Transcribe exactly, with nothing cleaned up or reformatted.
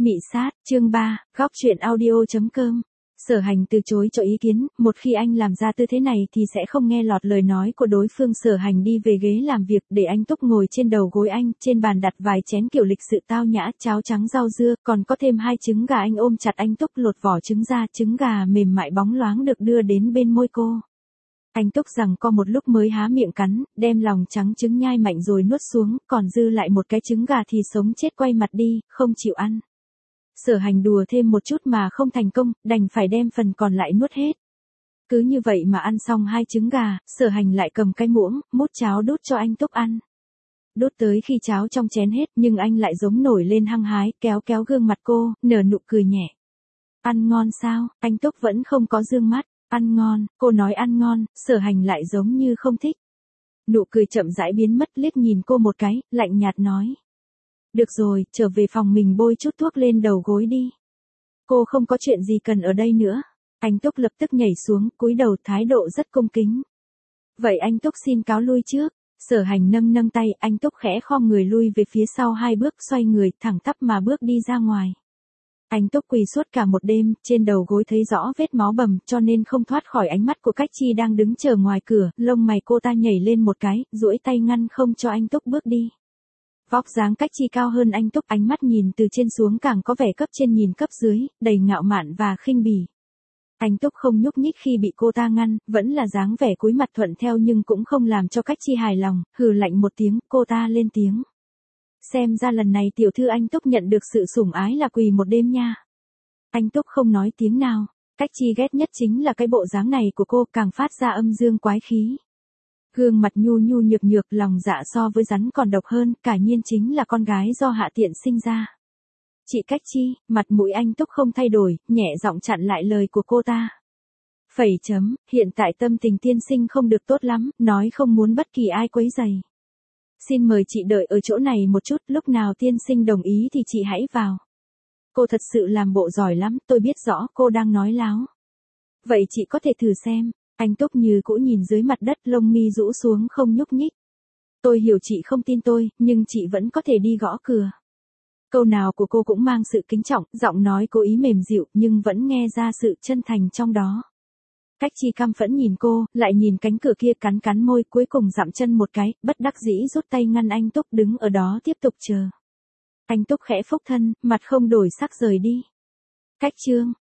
Mị sát, chương ba, góc truyện audio.com. Sở Hành từ chối cho ý kiến, một khi anh làm ra tư thế này thì sẽ không nghe lọt lời nói của đối phương. Sở Hành đi về ghế làm việc để anh Túc ngồi trên đầu gối anh, trên bàn đặt vài chén kiểu lịch sự tao nhã, cháo trắng rau dưa, còn có thêm hai trứng gà. Anh ôm chặt anh Túc lột vỏ trứng ra, trứng gà mềm mại bóng loáng được đưa đến bên môi cô. Anh Túc rằng co một lúc mới há miệng cắn, đem lòng trắng trứng nhai mạnh rồi nuốt xuống, còn dư lại một cái trứng gà thì sống chết quay mặt đi, không chịu ăn. Sở Hành đùa thêm một chút mà không thành công, đành phải đem phần còn lại nuốt hết. Cứ như vậy mà ăn xong hai trứng gà, Sở Hành lại cầm cái muỗng, múc cháo đút cho anh Túc ăn. Đút tới khi cháo trong chén hết, nhưng anh lại giống nổi lên hăng hái, kéo kéo gương mặt cô, nở nụ cười nhẹ. Ăn ngon sao? Anh Túc vẫn không có dương mắt. Ăn ngon, cô nói ăn ngon, Sở Hành lại giống như không thích. Nụ cười chậm rãi biến mất, liếc nhìn cô một cái, lạnh nhạt nói. Được rồi, trở về phòng mình bôi chút thuốc lên đầu gối đi. Cô không có chuyện gì cần ở đây nữa. Anh Túc lập tức nhảy xuống, cúi đầu thái độ rất cung kính. Vậy anh Túc xin cáo lui trước. Sở Hành nâng nâng tay, anh Túc khẽ khom người lui về phía sau hai bước, xoay người, thẳng tắp mà bước đi ra ngoài. Anh Túc quỳ suốt cả một đêm, trên đầu gối thấy rõ vết máu bầm, cho nên không thoát khỏi ánh mắt của Cách Chi đang đứng chờ ngoài cửa. Lông mày cô ta nhảy lên một cái, duỗi tay ngăn không cho anh Túc bước đi. Vóc dáng Cách Chi cao hơn anh Túc, ánh mắt nhìn từ trên xuống càng có vẻ cấp trên nhìn cấp dưới, đầy ngạo mạn và khinh bỉ. Anh Túc không nhúc nhích khi bị cô ta ngăn, vẫn là dáng vẻ cúi mặt thuận theo nhưng cũng không làm cho Cách Chi hài lòng, hừ lạnh một tiếng, cô ta lên tiếng. Xem ra lần này tiểu thư anh Túc nhận được sự sủng ái là quỳ một đêm nha. Anh Túc không nói tiếng nào, Cách Chi ghét nhất chính là cái bộ dáng này của cô, càng phát ra âm dương quái khí. Gương mặt nhu nhu nhược nhược, lòng dạ so với rắn còn độc hơn, cả nhiên chính là con gái do Hạ Tiện sinh ra. Chị Cách Chi, mặt mũi anh Túc không thay đổi, nhẹ giọng chặn lại lời của cô ta. Phẩy chấm, hiện tại tâm tình tiên sinh không được tốt lắm, nói không muốn bất kỳ ai quấy rầy. Xin mời chị đợi ở chỗ này một chút, lúc nào tiên sinh đồng ý thì chị hãy vào. Cô thật sự làm bộ giỏi lắm, tôi biết rõ cô đang nói láo. Vậy chị có thể thử xem. Anh Túc như cũ nhìn dưới mặt đất, lông mi rũ xuống không nhúc nhích. Tôi hiểu chị không tin tôi, nhưng chị vẫn có thể đi gõ cửa. Câu nào của cô cũng mang sự kính trọng, giọng nói cố ý mềm dịu nhưng vẫn nghe ra sự chân thành trong đó. Cách Chi căm phẫn nhìn cô, lại nhìn cánh cửa kia, cắn cắn môi, cuối cùng dậm chân một cái, bất đắc dĩ rút tay ngăn anh Túc đứng ở đó tiếp tục chờ. Anh Túc khẽ phúc thân, mặt không đổi sắc rời đi. Cách Trương,